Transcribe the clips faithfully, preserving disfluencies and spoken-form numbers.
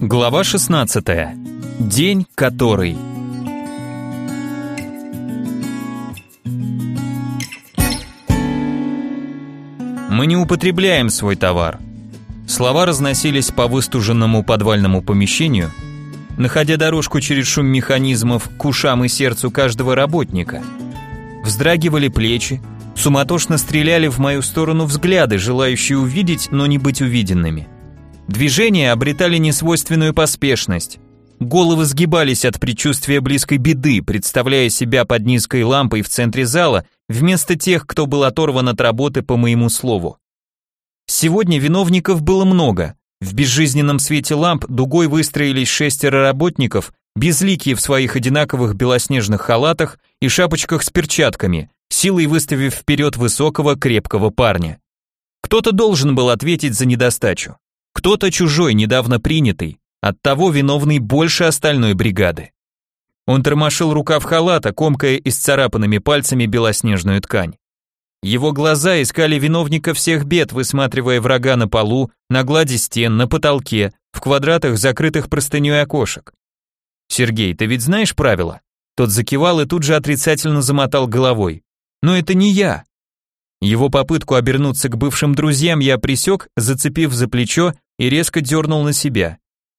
Глава шестнадцатая. День который. Мы не употребляем свой товар. Слова разносились по выстуженному подвальному помещению, находя дорожку через шум механизмов к ушам и сердцу каждого работника. Вздрагивали плечи, суматошно стреляли в мою сторону взгляды, желающие увидеть, но не быть увиденными. Движения обретали несвойственную поспешность. Головы сгибались от предчувствия близкой беды, представляя себя под низкой лампой в центре зала, вместо тех, кто был оторван от работы по моему слову. Сегодня виновников было много. В безжизненном свете ламп дугой выстроились шестеро работников, безликие в своих одинаковых белоснежных халатах и шапочках с перчатками, силой выставив вперед высокого, крепкого парня. Кто-то должен был ответить за недостачу. Кто-то чужой, недавно принятый, оттого виновный больше остальной бригады. Он тормошил рукав халата, комкая исцарапанными пальцами белоснежную ткань. Его глаза искали виновника всех бед, высматривая врага на полу, на глади стен, на потолке, в квадратах закрытых простыней окошек. «Сергей, ты ведь знаешь правила?» Тот закивал и тут же отрицательно замотал головой. «Но это не я». Его попытку обернуться к бывшим друзьям я пресек, зацепив за плечо и резко дернул на себя.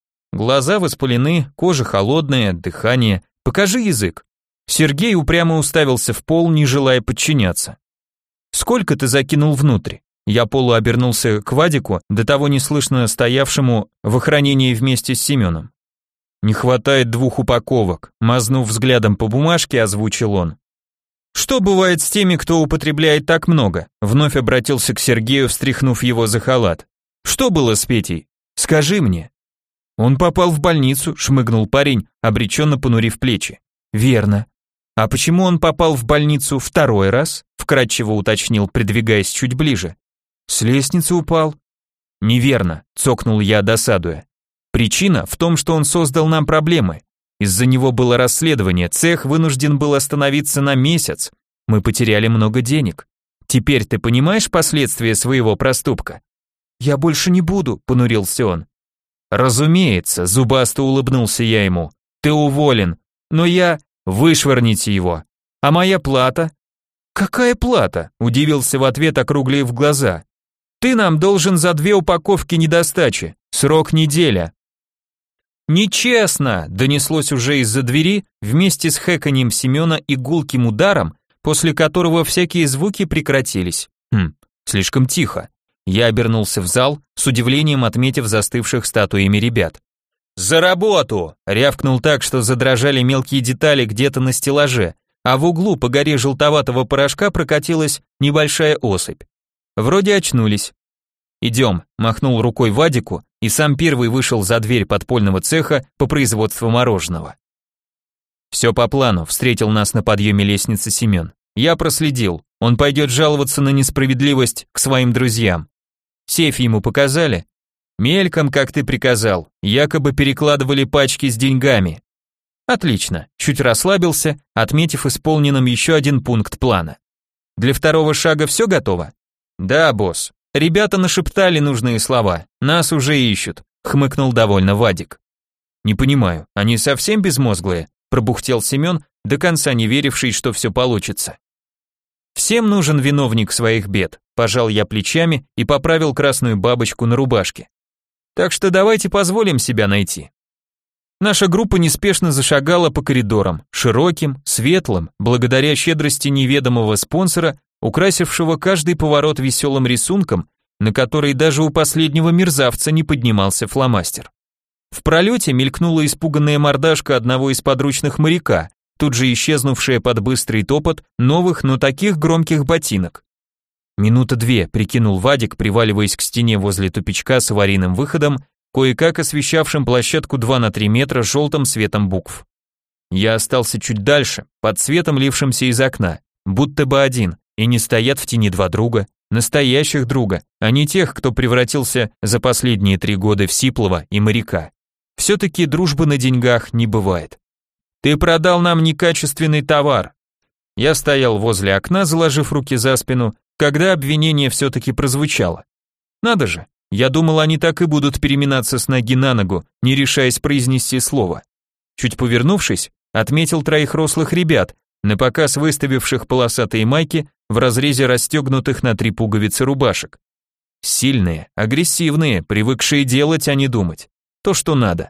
Глаза воспалены, кожа холодная, дыхание. Покажи язык. Сергей упрямо уставился в пол, не желая подчиняться. Сколько ты закинул внутрь? Я полуобернулся к Вадику, до того неслышно стоявшему в охранении вместе с Семеном. Не хватает двух упаковок, мазнув взглядом по бумажке, озвучил он. Что бывает с теми, кто употребляет так много? Вновь обратился к Сергею, встряхнув его за халат. Что было с Петей? Скажи мне. Он попал в больницу, шмыгнул парень, обреченно понурив плечи. Верно. А почему он попал в больницу второй раз? Вкратчиво уточнил, придвигаясь чуть ближе. С лестницы упал. Неверно, цокнул я, досадуя. Причина в том, что он создал нам проблемы. Из-за него было расследование, цех вынужден был остановиться на месяц. Мы потеряли много денег. Теперь ты понимаешь последствия своего проступка? Я больше не буду, понурился он. Разумеется, зубасто улыбнулся я ему. Ты уволен, но я... Вышвырните его. А моя плата? Какая плата? Удивился в ответ, округлив глаза. Ты нам должен за две упаковки недостачи. Срок неделя. Нечестно, донеслось уже из-за двери, вместе с хэканьем Семена и гулким ударом, после которого всякие звуки прекратились. Хм, слишком тихо. Я обернулся в зал, с удивлением отметив застывших статуями ребят. «За работу!» — рявкнул так, что задрожали мелкие детали где-то на стеллаже, а в углу по горе желтоватого порошка прокатилась небольшая особь. Вроде очнулись. «Идем», — махнул рукой Вадику, и сам первый вышел за дверь подпольного цеха по производству мороженого. «Все по плану», — встретил нас на подъеме лестницы Семен. «Я проследил, он пойдет жаловаться на несправедливость к своим друзьям. Сейф ему показали?» Мельком, как ты приказал, якобы перекладывали пачки с деньгами. Отлично, чуть расслабился, отметив исполненным еще один пункт плана. Для второго шага все готово? Да, босс. Ребята нашептали нужные слова, нас уже ищут, хмыкнул довольно Вадик. Не понимаю, они совсем безмозглые? Пробухтел Семен, до конца не веривший, что все получится. Всем нужен виновник своих бед, пожал я плечами и поправил красную бабочку на рубашке. Так что давайте позволим себя найти. Наша группа неспешно зашагала по коридорам, широким, светлым, благодаря щедрости неведомого спонсора, украсившего каждый поворот веселым рисунком, на который даже у последнего мерзавца не поднимался фломастер. В пролете мелькнула испуганная мордашка одного из подручных моряка, тут же исчезнувшая под быстрый топот новых, но таких громких ботинок. Минута две, прикинул Вадик, приваливаясь к стене возле тупичка с аварийным выходом, кое-как освещавшим площадку два на три метра желтым светом букв. Я остался чуть дальше, под светом, лившимся из окна, будто бы один, и не стоят в тени два друга, настоящих друга, а не тех, кто превратился за последние три года в сиплого и моряка. Все-таки дружбы на деньгах не бывает. Ты продал нам некачественный товар. Я стоял возле окна, заложив руки за спину, когда обвинение все-таки прозвучало. Надо же, Я думал, они так и будут переминаться с ноги на ногу, не решаясь произнести слово. Чуть повернувшись, отметил троих рослых ребят, напоказ выставивших полосатые майки в разрезе расстегнутых на три пуговицы рубашек. Сильные, агрессивные, привыкшие делать, а не думать. То, что надо.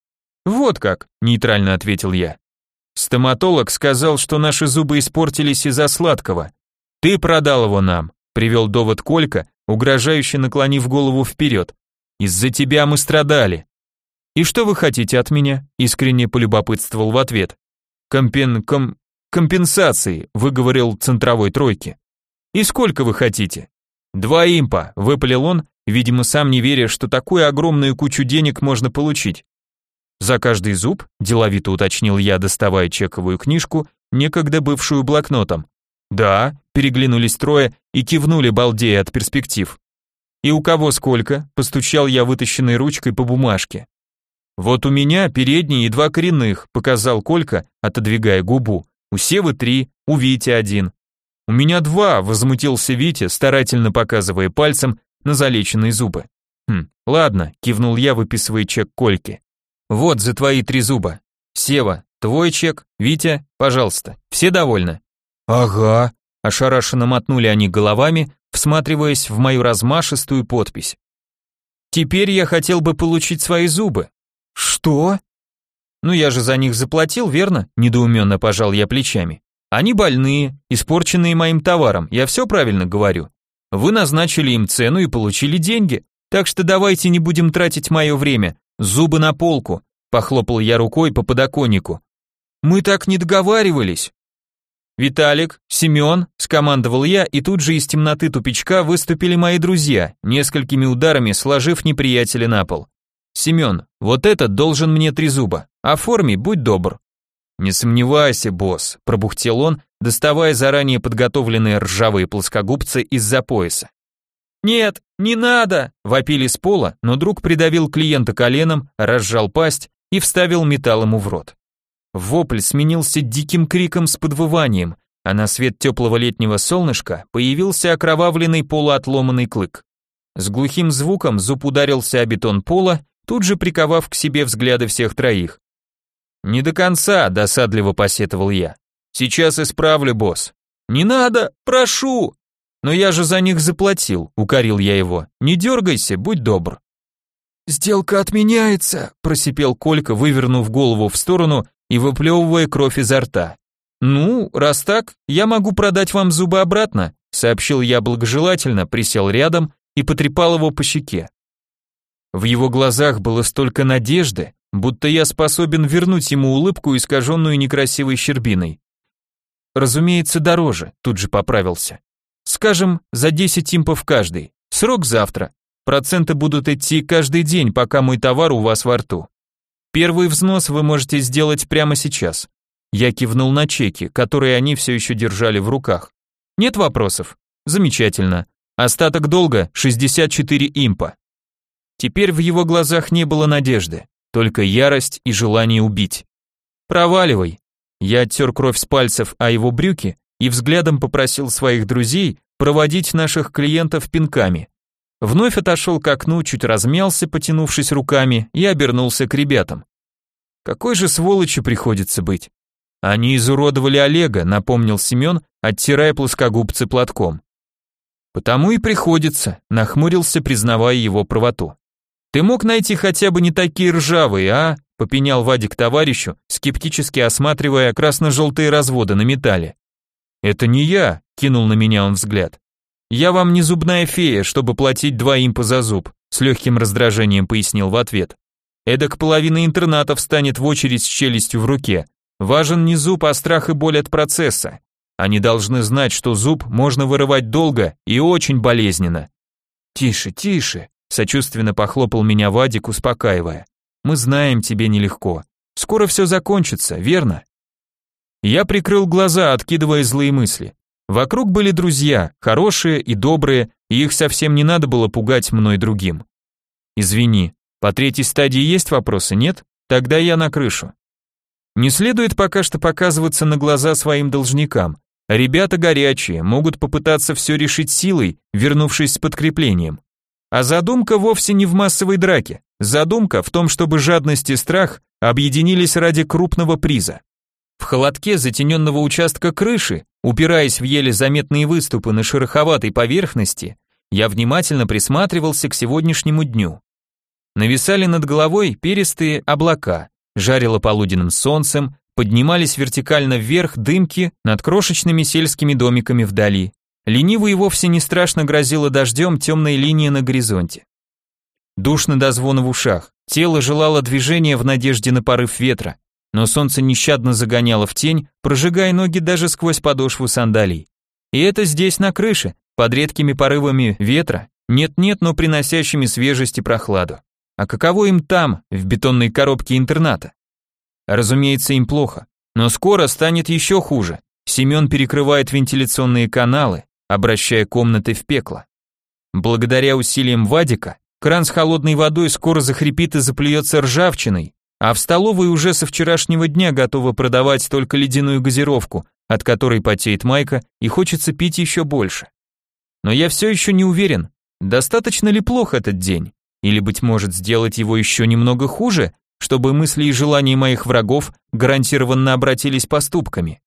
«Вот как», — нейтрально ответил я. «Стоматолог сказал, что наши зубы испортились из-за сладкого. Ты продал его нам», — привел довод Колька, угрожающе наклонив голову вперед. «Из-за тебя мы страдали». «И что вы хотите от меня?» — искренне полюбопытствовал в ответ. «Компен... ком... компенсации», — выговорил центровой тройки. «И сколько вы хотите?» «Два импа», — выпалил он, видимо, сам не веря, что такую огромную кучу денег можно получить. «За каждый зуб?» – деловито уточнил я, доставая чековую книжку, некогда бывшую блокнотом. «Да», – переглянулись трое и кивнули, балдея от перспектив. «И у кого сколько?» – постучал я вытащенной ручкой по бумажке. «Вот у меня передний и два коренных», – показал Колька, отодвигая губу. «У Севы три, у Вити один». «У меня два», – возмутился Витя, старательно показывая пальцем на залеченные зубы. «Хм, ладно», – кивнул я, выписывая чек Кольке. «Вот за твои три зуба. Сева, твой чек, Витя, пожалуйста. Все довольны?» «Ага», – ошарашенно мотнули они головами, всматриваясь в мою размашистую подпись. «Теперь я хотел бы получить свои зубы». «Что?» «Ну я же за них заплатил, верно?» – недоуменно пожал я плечами. «Они больные, испорченные моим товаром, я все правильно говорю. Вы назначили им цену и получили деньги, так что давайте не будем тратить мое время. Зубы на полку», – похлопал я рукой по подоконнику. «Мы так не договаривались». «Виталик, Семен», – скомандовал я, и тут же из темноты тупичка выступили мои друзья, несколькими ударами сложив неприятеля на пол. «Семен, вот этот должен мне три зуба. Оформи, будь добр». «Не сомневайся, босс», – пробухтел он, доставая заранее подготовленные ржавые плоскогубцы из-за пояса. «Нет, не надо!» – вопили с пола, но друг придавил клиента коленом, разжал пасть и вставил металл ему в рот. Вопль сменился диким криком с подвыванием, а на свет теплого летнего солнышка появился окровавленный полуотломанный клык. С глухим звуком зуб ударился о бетон пола, тут же приковав к себе взгляды всех троих. «Не до конца», – досадливо посетовал я. «Сейчас исправлю, босс». «Не надо, прошу!» «Но я же за них заплатил», — укорил я его. «Не дергайся, будь добр». «Сделка отменяется», — просипел Колька, вывернув голову в сторону и выплевывая кровь изо рта. «Ну, раз так, я могу продать вам зубы обратно», — сообщил я благожелательно, присел рядом и потрепал его по щеке. В его глазах было столько надежды, будто я способен вернуть ему улыбку, искаженную некрасивой щербиной. «Разумеется, дороже», — тут же поправился. «Скажем, за десять импов каждый. Срок завтра. Проценты будут идти каждый день, пока мой товар у вас во рту. Первый взнос вы можете сделать прямо сейчас». Я кивнул на чеки, которые они все еще держали в руках. «Нет вопросов? Замечательно. Остаток долга шестьдесят четыре импа». Теперь в его глазах не было надежды, только ярость и желание убить. «Проваливай». Я оттер кровь с пальцев о его брюки и взглядом попросил своих друзей проводить наших клиентов пинками. Вновь отошел к окну, чуть размялся, потянувшись руками, и обернулся к ребятам. Какой же сволочью приходится быть? Они изуродовали Олега, напомнил Семен, оттирая плоскогубцы платком. Потому и приходится, нахмурился, признавая его правоту. Ты мог найти хотя бы не такие ржавые, а? Попенял Вадик товарищу, скептически осматривая красно-желтые разводы на металле. «Это не я», — кинул на меня он взгляд. «Я вам не зубная фея, чтобы платить два импа за зуб», — с легким раздражением пояснил в ответ. «Эдак половина интерната встанет в очередь с челюстью в руке. Важен не зуб, а страх и боль от процесса. Они должны знать, что зуб можно вырывать долго и очень болезненно». «Тише, тише», — сочувственно похлопал меня Вадик, успокаивая. «Мы знаем, тебе нелегко. Скоро все закончится, верно?» Я прикрыл глаза, откидывая злые мысли. Вокруг были друзья, хорошие и добрые, и их совсем не надо было пугать мной другим. «Извини, по третьей стадии есть вопросы, нет? Тогда я на крышу». Не следует пока что показываться на глаза своим должникам. Ребята горячие, могут попытаться все решить силой, вернувшись с подкреплением. А задумка вовсе не в массовой драке. Задумка в том, чтобы жадность и страх объединились ради крупного приза. В холодке затененного участка крыши, упираясь в еле заметные выступы на шероховатой поверхности, я внимательно присматривался к сегодняшнему дню. Нависали над головой перистые облака, жарило полуденным солнцем, поднимались вертикально вверх дымки над крошечными сельскими домиками вдали. Лениво и вовсе не страшно грозило дождем темная линия на горизонте. Душно до звона в ушах, тело желало движения в надежде на порыв ветра, но солнце нещадно загоняло в тень, прожигая ноги даже сквозь подошву сандалий. И это здесь на крыше, под редкими порывами ветра, нет-нет, но приносящими свежесть и прохладу. А каково им там, в бетонной коробке интерната? Разумеется, им плохо, но скоро станет еще хуже. Семен перекрывает вентиляционные каналы, обращая комнаты в пекло. Благодаря усилиям Вадика, кран с холодной водой скоро захрипит и заплюется ржавчиной, а в столовой уже со вчерашнего дня готова продавать только ледяную газировку, от которой потеет майка и хочется пить еще больше. Но я все еще не уверен, достаточно ли плох этот день, или, быть может, сделать его еще немного хуже, чтобы мысли и желания моих врагов гарантированно обратились поступками.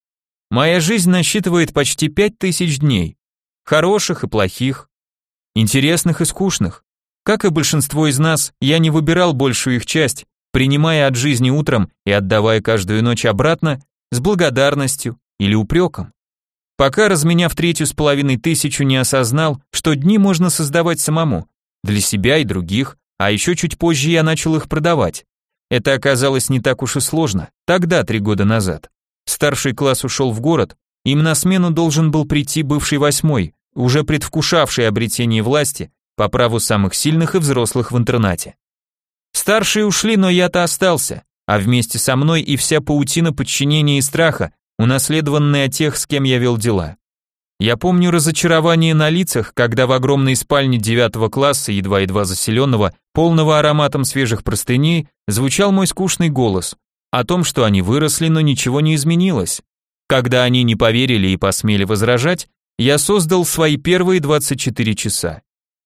Моя жизнь насчитывает почти пять тысяч дней, хороших и плохих, интересных и скучных. Как и большинство из нас, я не выбирал большую их часть, принимая от жизни утром и отдавая каждую ночь обратно с благодарностью или упреком. Пока, разменяв третью с половиной тысячу, не осознал, что дни можно создавать самому, для себя и других, а еще чуть позже я начал их продавать. Это оказалось не так уж и сложно, тогда, три года назад. Старший класс ушел в город, им на смену должен был прийти бывший восьмой, уже предвкушавший обретение власти по праву самых сильных и взрослых в интернате. Старшие ушли, но я-то остался, а вместе со мной и вся паутина подчинения и страха, унаследованная от тех, с кем я вел дела. Я помню разочарование на лицах, когда в огромной спальне девятого класса, едва-едва заселенного, полного ароматом свежих простыней, звучал мой скучный голос о том, что они выросли, но ничего не изменилось. Когда они не поверили и посмели возражать, я создал свои первые двадцать четыре часа.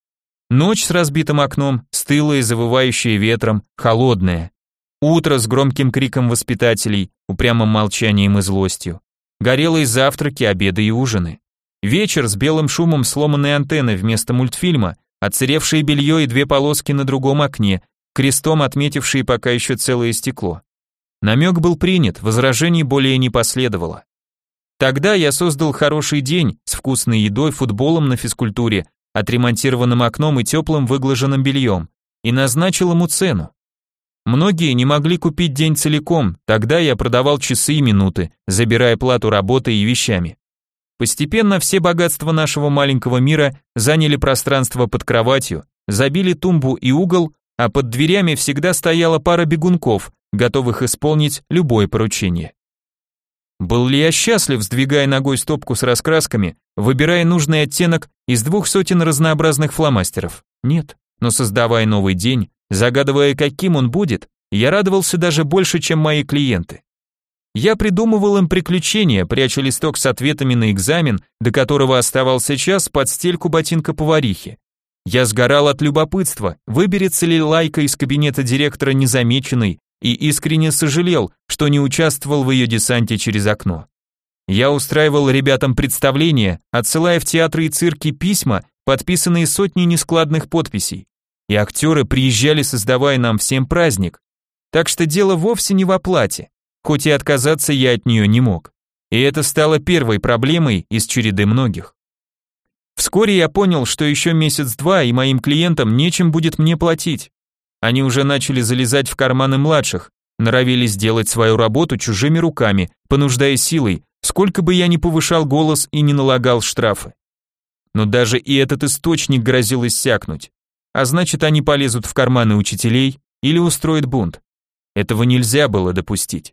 Ночь с разбитым окном, стылая, завывающая ветром, холодная. Утро с громким криком воспитателей, упрямым молчанием и злостью. Горелые завтраки, обеды и ужины. Вечер с белым шумом сломанной антенны вместо мультфильма, отсыревшее белье и две полоски на другом окне, крестом отметившие пока еще целое стекло. Намек был принят, возражений более не последовало. Тогда я создал хороший день с вкусной едой, футболом на физкультуре, отремонтированным окном и теплым выглаженным бельем, и назначил ему цену. Многие не могли купить день целиком, тогда я продавал часы и минуты, забирая плату работой и вещами. Постепенно все богатства нашего маленького мира заняли пространство под кроватью, забили тумбу и угол, а под дверями всегда стояла пара бегунков, готовых исполнить любое поручение. Был ли я счастлив, сдвигая ногой стопку с раскрасками, выбирая нужный оттенок из двух сотен разнообразных фломастеров? Нет, но создавая новый день, загадывая, каким он будет, я радовался даже больше, чем мои клиенты. Я придумывал им приключения, пряча листок с ответами на экзамен, до которого оставался час, под стельку ботинка поварихи. Я сгорал от любопытства, выберется ли Лайка из кабинета директора незамеченной, и искренне сожалел, что не участвовал в ее десанте через окно. Я устраивал ребятам представления, отсылая в театры и цирки письма, подписанные сотней нескладных подписей. И актеры приезжали, создавая нам всем праздник. Так что дело вовсе не в оплате, хоть и отказаться я от нее не мог. И это стало первой проблемой из череды многих. Вскоре я понял, что еще месяц-два и моим клиентам нечем будет мне платить. Они уже начали залезать в карманы младших, норовили сделать свою работу чужими руками, понуждая силой, сколько бы я ни повышал голос и не налагал штрафы. Но даже и этот источник грозил иссякнуть. А значит, они полезут в карманы учителей или устроят бунт. Этого нельзя было допустить.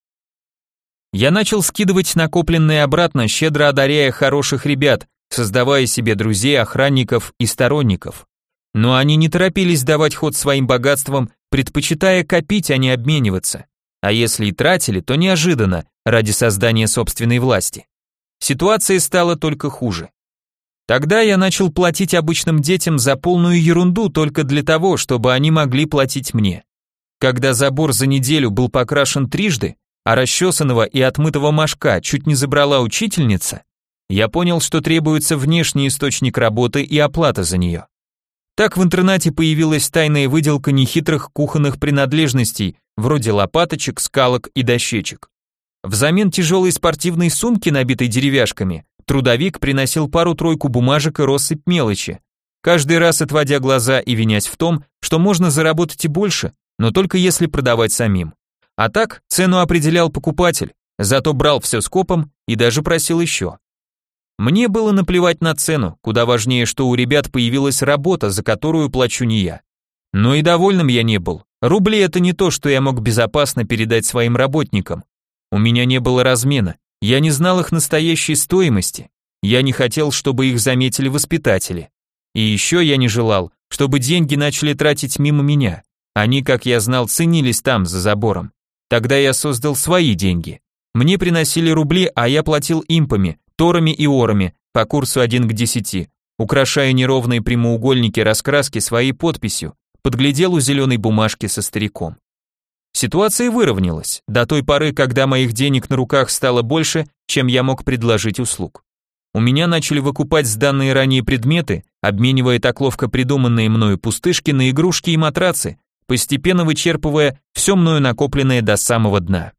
Я начал скидывать накопленное обратно, щедро одаряя хороших ребят, создавая себе друзей, охранников и сторонников. Но они не торопились давать ход своим богатствам, предпочитая копить, а не обмениваться. А если и тратили, то неожиданно, ради создания собственной власти. Ситуация стала только хуже. Тогда я начал платить обычным детям за полную ерунду только для того, чтобы они могли платить мне. Когда забор за неделю был покрашен трижды, а расчесанного и отмытого мошка чуть не забрала учительница, я понял, что требуется внешний источник работы и оплата за нее. Так в интернате появилась тайная выделка нехитрых кухонных принадлежностей, вроде лопаточек, скалок и дощечек. Взамен тяжелой спортивной сумки, набитой деревяшками, трудовик приносил пару-тройку бумажек и россыпь мелочи, каждый раз отводя глаза и винясь в том, что можно заработать и больше, но только если продавать самим. А так цену определял покупатель, зато брал все скопом и даже просил еще. Мне было наплевать на цену, куда важнее, что у ребят появилась работа, за которую плачу не я. Но и довольным я не был. Рубли это не то, что я мог безопасно передать своим работникам. У меня не было размена, я не знал их настоящей стоимости, я не хотел, чтобы их заметили воспитатели. И еще я не желал, чтобы деньги начали тратить мимо меня. Они, как я знал, ценились там, за забором. Тогда я создал свои деньги. Мне приносили рубли, а я платил импами, торами и орами, по курсу один к десяти, украшая неровные прямоугольники раскраски своей подписью, подглядел у зеленой бумажки со стариком. Ситуация выровнялась, до той поры, когда моих денег на руках стало больше, чем я мог предложить услуг. У меня начали выкупать сданные ранее предметы, обменивая так ловко придуманные мною пустышки на игрушки и матрацы, постепенно вычерпывая все мною накопленное до самого дна.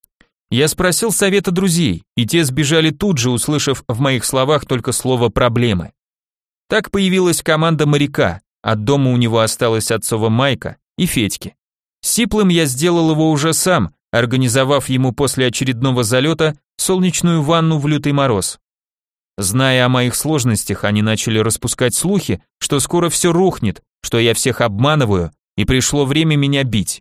Я спросил совета друзей, и те сбежали тут же, услышав в моих словах только слово «проблемы». Так появилась команда моряка, от дома у него осталась отцова майка и Федьки. Сиплым я сделал его уже сам, организовав ему после очередного залета солнечную ванну в лютый мороз. Зная о моих сложностях, они начали распускать слухи, что скоро все рухнет, что я всех обманываю, и пришло время меня бить.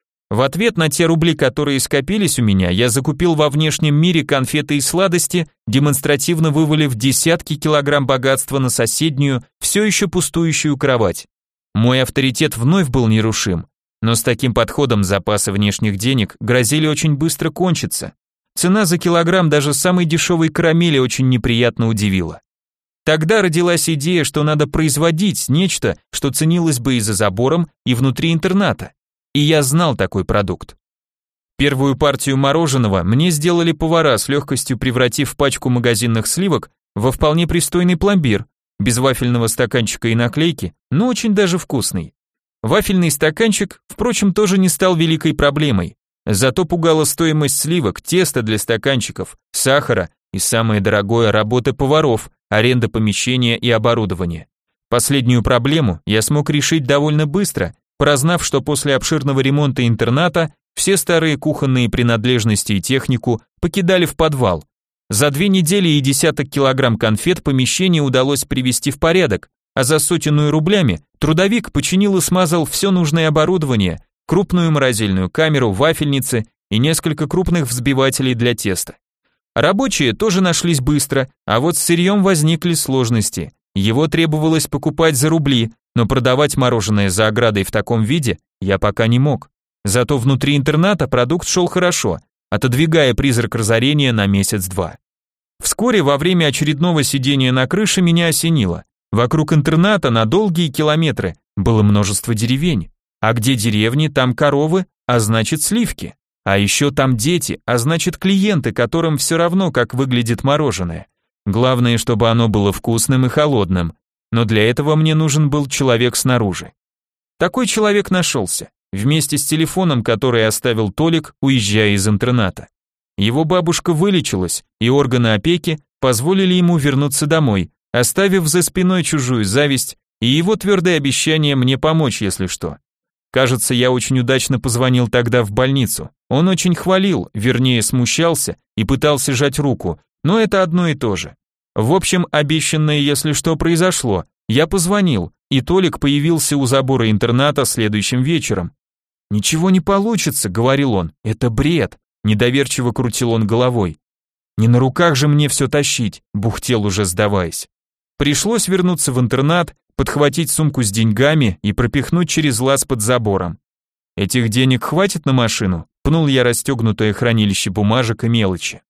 В ответ на те рубли, которые скопились у меня, я закупил во внешнем мире конфеты и сладости, демонстративно вывалив десятки килограмм богатства на соседнюю, все еще пустующую кровать. Мой авторитет вновь был нерушим, но с таким подходом запасы внешних денег грозили очень быстро кончиться. Цена за килограмм даже самой дешевой карамели очень неприятно удивила. Тогда родилась идея, что надо производить нечто, что ценилось бы и за забором, и внутри интерната. И я знал такой продукт. Первую партию мороженого мне сделали повара, с легкостью превратив пачку магазинных сливок во вполне пристойный пломбир, без вафельного стаканчика и наклейки, но очень даже вкусный. Вафельный стаканчик, впрочем, тоже не стал великой проблемой. Зато пугала стоимость сливок, теста для стаканчиков, сахара и самое дорогое работы поваров, аренда помещения и оборудования. Последнюю проблему я смог решить довольно быстро, прознав, что после обширного ремонта интерната все старые кухонные принадлежности и технику покидали в подвал. За две недели и десяток килограмм конфет помещение удалось привести в порядок, а за сотенную рублями трудовик починил и смазал все нужное оборудование, крупную морозильную камеру, вафельницы и несколько крупных взбивателей для теста. Рабочие тоже нашлись быстро, а вот с сырьем возникли сложности. Его требовалось покупать за рубли, но продавать мороженое за оградой в таком виде я пока не мог. Зато внутри интерната продукт шел хорошо, отодвигая призрак разорения на месяц-два. Вскоре во время очередного сидения на крыше меня осенило. Вокруг интерната на долгие километры было множество деревень. А где деревни, там коровы, а значит сливки. А еще там дети, а значит клиенты, которым все равно, как выглядит мороженое. Главное, чтобы оно было вкусным и холодным. Но для этого мне нужен был человек снаружи. Такой человек нашелся, вместе с телефоном, который оставил Толик, уезжая из интерната. Его бабушка вылечилась, и органы опеки позволили ему вернуться домой, оставив за спиной чужую зависть и его твердое обещание мне помочь, если что. Кажется, я очень удачно позвонил тогда в больницу. Он очень хвалил, вернее смущался и пытался жать руку, но это одно и то же. В общем, обещанное, если что, произошло. Я позвонил, и Толик появился у забора интерната следующим вечером. «Ничего не получится», — говорил он, — «это бред», — недоверчиво крутил он головой. «Не на руках же мне все тащить», — бухтел уже сдаваясь. Пришлось вернуться в интернат, подхватить сумку с деньгами и пропихнуть через лаз под забором. «Этих денег хватит на машину?» — пнул я расстегнутое хранилище бумажек и мелочи.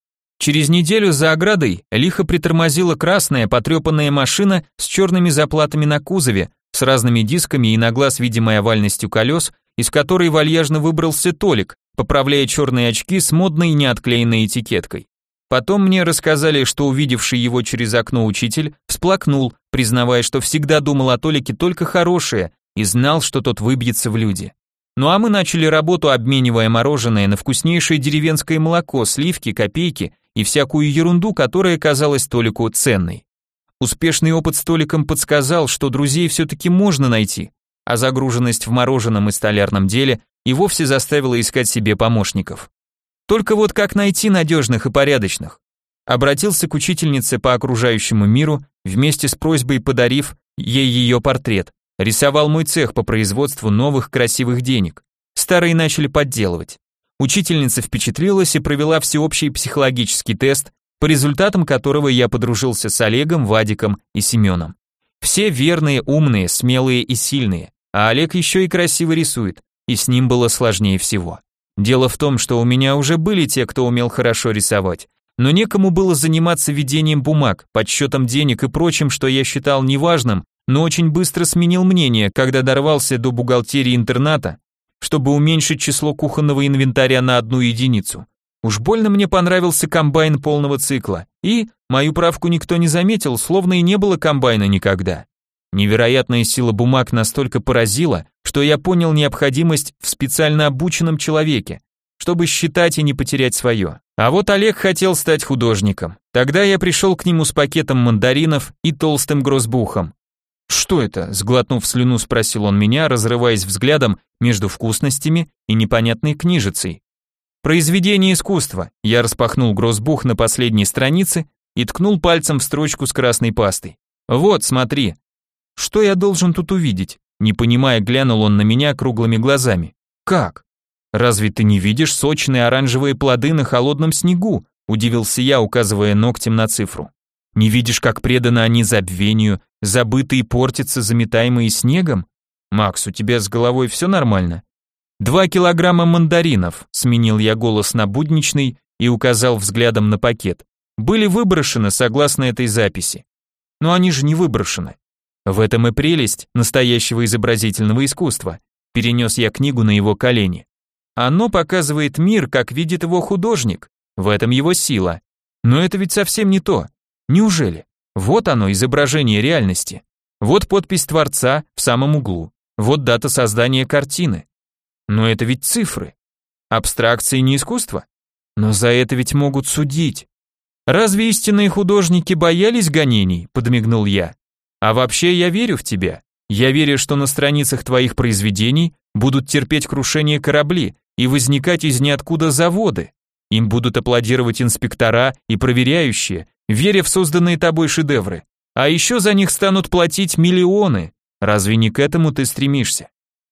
Через неделю за оградой лихо притормозила красная потрепанная машина с черными заплатами на кузове, с разными дисками и на глаз видимой овальностью колес, из которой вальяжно выбрался Толик, поправляя черные очки с модной неотклеенной этикеткой. Потом мне рассказали, что увидевший его через окно учитель всплакнул, признавая, что всегда думал о Толике только хорошее и знал, что тот выбьется в люди. Ну а мы начали работу, обменивая мороженое на вкуснейшее деревенское молоко, сливки, копейки и всякую ерунду, которая казалась Толику ценной. Успешный опыт с Толиком подсказал, что друзей все-таки можно найти, а загруженность в мороженом и столярном деле и вовсе заставила искать себе помощников. Только вот как найти надежных и порядочных? Обратился к учительнице по окружающему миру, вместе с просьбой подарив ей ее портрет. Рисовал мой цех по производству новых красивых денег. Старые начали подделывать. Учительница впечатлилась и провела всеобщий психологический тест, по результатам которого я подружился с Олегом, Вадиком и Семеном. Все верные, умные, смелые и сильные, а Олег еще и красиво рисует, и с ним было сложнее всего. Дело в том, что у меня уже были те, кто умел хорошо рисовать, но некому было заниматься ведением бумаг, подсчетом денег и прочим, что я считал неважным, но очень быстро сменил мнение, когда дорвался до бухгалтерии интерната, чтобы уменьшить число кухонного инвентаря на одну единицу. Уж больно мне понравился комбайн полного цикла, и мою правку никто не заметил, словно и не было комбайна никогда. Невероятная сила бумаг настолько поразила, что я понял необходимость в специально обученном человеке, чтобы считать и не потерять свое. А вот Олег хотел стать художником. Тогда я пришел к нему с пакетом мандаринов и толстым грозбухом. «Что это?» – сглотнув слюну, спросил он меня, разрываясь взглядом между вкусностями и непонятной книжицей. «Произведение искусства». Я распахнул грозбух на последней странице и ткнул пальцем в строчку с красной пастой. «Вот, смотри». «Что я должен тут увидеть?» Не понимая, глянул он на меня круглыми глазами. «Как? Разве ты не видишь сочные оранжевые плоды на холодном снегу?» Удивился я, указывая ногтем на цифру. «Не видишь, как преданы они забвению, забыты и портятся, заметаемые снегом? Макс, у тебя с головой все нормально?» «Два килограмма мандаринов», сменил я голос на будничный и указал взглядом на пакет. «Были выброшены согласно этой записи. Но они же не выброшены. В этом и прелесть настоящего изобразительного искусства. Перенес я книгу на его колени. Оно показывает мир, как видит его художник. В этом его сила. Но это ведь совсем не то. Неужели? Вот оно, изображение реальности. Вот подпись Творца в самом углу. Вот дата создания картины. Но это ведь цифры. Абстракции не искусство. Но за это ведь могут судить. Разве истинные художники боялись гонений? Подмигнул я. А вообще я верю в тебя. Я верю, что на страницах твоих произведений будут терпеть крушение корабли и возникать из ниоткуда заводы. Им будут аплодировать инспектора и проверяющие, веря в созданные тобой шедевры. А еще за них станут платить миллионы. Разве не к этому ты стремишься?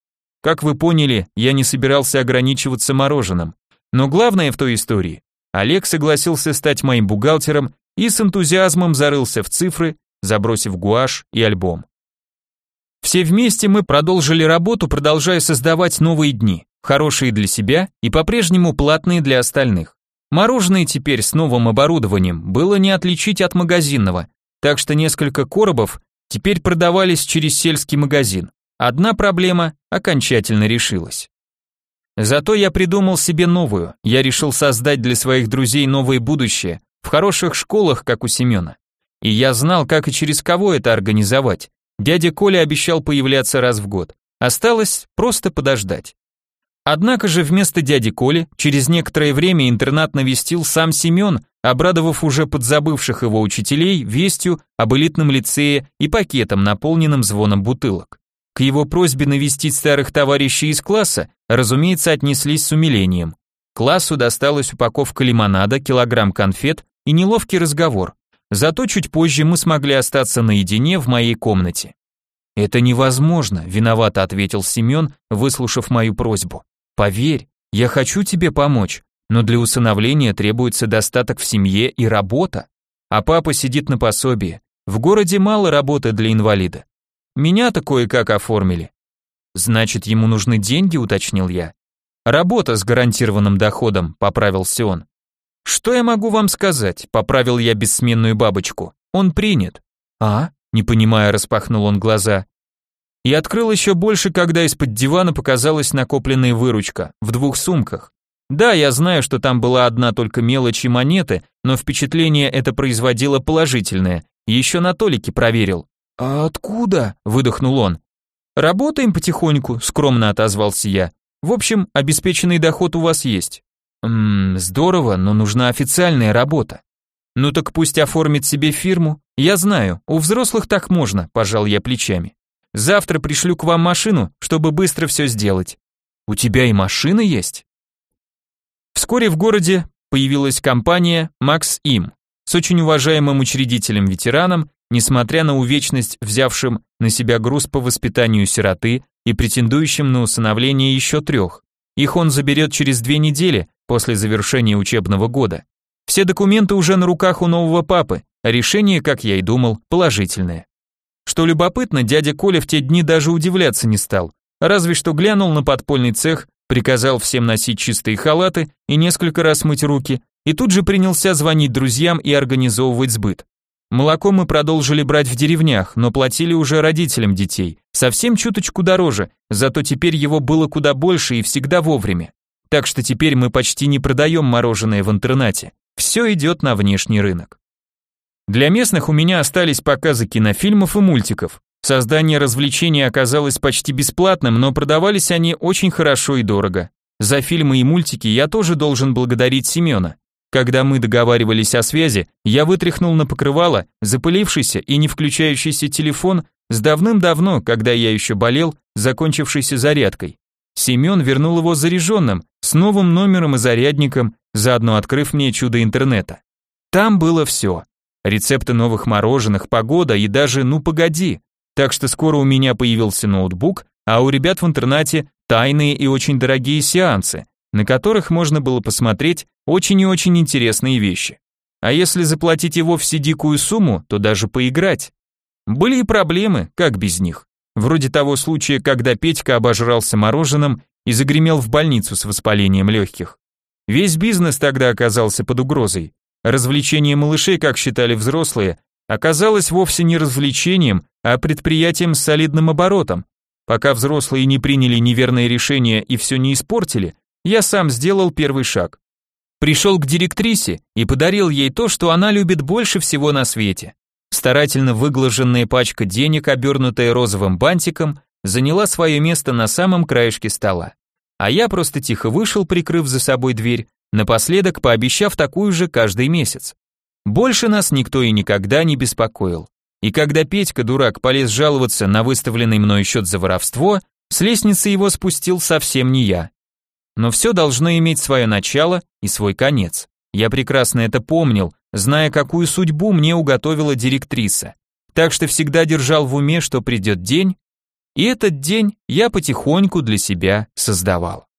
Как вы поняли, я не собирался ограничиваться мороженым. Но главное в той истории, Олег согласился стать моим бухгалтером и с энтузиазмом зарылся в цифры, забросив гуашь и альбом. Все вместе мы продолжили работу, продолжая создавать новые дни, хорошие для себя и по-прежнему платные для остальных. Мороженое теперь с новым оборудованием было не отличить от магазинного, так что несколько коробов теперь продавались через сельский магазин. Одна проблема окончательно решилась. Зато я придумал себе новую, я решил создать для своих друзей новое будущее, в хороших школах, как у Семена. И я знал, как и через кого это организовать. Дядя Коля обещал появляться раз в год. Осталось просто подождать. Однако же вместо дяди Коли через некоторое время интернат навестил сам Семен, обрадовав уже подзабывших его учителей вестью об элитном лицее и пакетом, наполненным звоном бутылок. К его просьбе навестить старых товарищей из класса, разумеется, отнеслись с умилением. Классу досталась упаковка лимонада, килограмм конфет и неловкий разговор. Зато чуть позже мы смогли остаться наедине в моей комнате. «Это невозможно», — виновато ответил Семен, выслушав мою просьбу. «Поверь, я хочу тебе помочь, но для усыновления требуется достаток в семье и работа. А папа сидит на пособии. В городе мало работы для инвалида. Меня-то кое-как оформили». «Значит, ему нужны деньги», — уточнил я. «Работа с гарантированным доходом», — поправился он. Что я могу вам сказать? Поправил я бессменную бабочку. Он принят. А? Не понимая, распахнул он глаза. И открыл еще больше, когда из-под дивана показалась накопленная выручка в двух сумках. Да, я знаю, что там была одна только мелочь и монеты, но впечатление это производило положительное. Еще на Толике проверил. «А откуда?» – выдохнул он. «Работаем потихоньку», – скромно отозвался я. «В общем, обеспеченный доход у вас есть». «Ммм, здорово, но нужна официальная работа». «Ну так пусть оформит себе фирму. Я знаю, у взрослых так можно», – пожал я плечами. «Завтра пришлю к вам машину, чтобы быстро все сделать». «У тебя и машина есть?» Вскоре в городе появилась компания Max Im с очень уважаемым учредителем-ветераном, несмотря на увечность, взявшим на себя груз по воспитанию сироты и претендующим на усыновление еще трех. Их он заберет через две недели после завершения учебного года. Все документы уже на руках у нового папы, а решение, как я и думал, положительное. Что любопытно, дядя Коля в те дни даже удивляться не стал, разве что глянул на подпольный цех, приказал всем носить чистые халаты и несколько раз мыть руки, и тут же принялся звонить друзьям и организовывать сбыт. Молоко мы продолжили брать в деревнях, но платили уже родителям детей, совсем чуточку дороже, зато теперь его было куда больше и всегда вовремя. Так что теперь мы почти не продаем мороженое в интернате, все идет на внешний рынок. Для местных у меня остались показы кинофильмов и мультиков. Создание развлечений оказалось почти бесплатным, но продавались они очень хорошо и дорого. За фильмы и мультики я тоже должен благодарить Семена. Когда мы договаривались о связи, я вытряхнул на покрывало запылившийся и не включающийся телефон с давным-давно, когда я еще болел, закончившейся зарядкой. Семен вернул его заряженным, с новым номером и зарядником, заодно открыв мне чудо интернета. Там было все. Рецепты новых мороженых, погода и даже «ну погоди». Так что скоро у меня появился ноутбук, а у ребят в интернате тайные и очень дорогие сеансы, на которых можно было посмотреть очень и очень интересные вещи. А если заплатить и вовсе дикую сумму, то даже поиграть. Были и проблемы, как без них. Вроде того случая, когда Петька обожрался мороженым и загремел в больницу с воспалением легких. Весь бизнес тогда оказался под угрозой. Развлечение малышей, как считали взрослые, оказалось вовсе не развлечением, а предприятием с солидным оборотом. Пока взрослые не приняли неверное решение и все не испортили, я сам сделал первый шаг. Пришел к директрисе и подарил ей то, что она любит больше всего на свете. Старательно выглаженная пачка денег, обернутая розовым бантиком, заняла свое место на самом краешке стола. А я просто тихо вышел, прикрыв за собой дверь, напоследок пообещав такую же каждый месяц. Больше нас никто и никогда не беспокоил. И когда Петька, дурак, полез жаловаться на выставленный мной счет за воровство, с лестницы его спустил совсем не я. Но все должно иметь свое начало и свой конец. Я прекрасно это помнил, зная, какую судьбу мне уготовила директриса. Так что всегда держал в уме, что придет день, и этот день я потихоньку для себя создавал.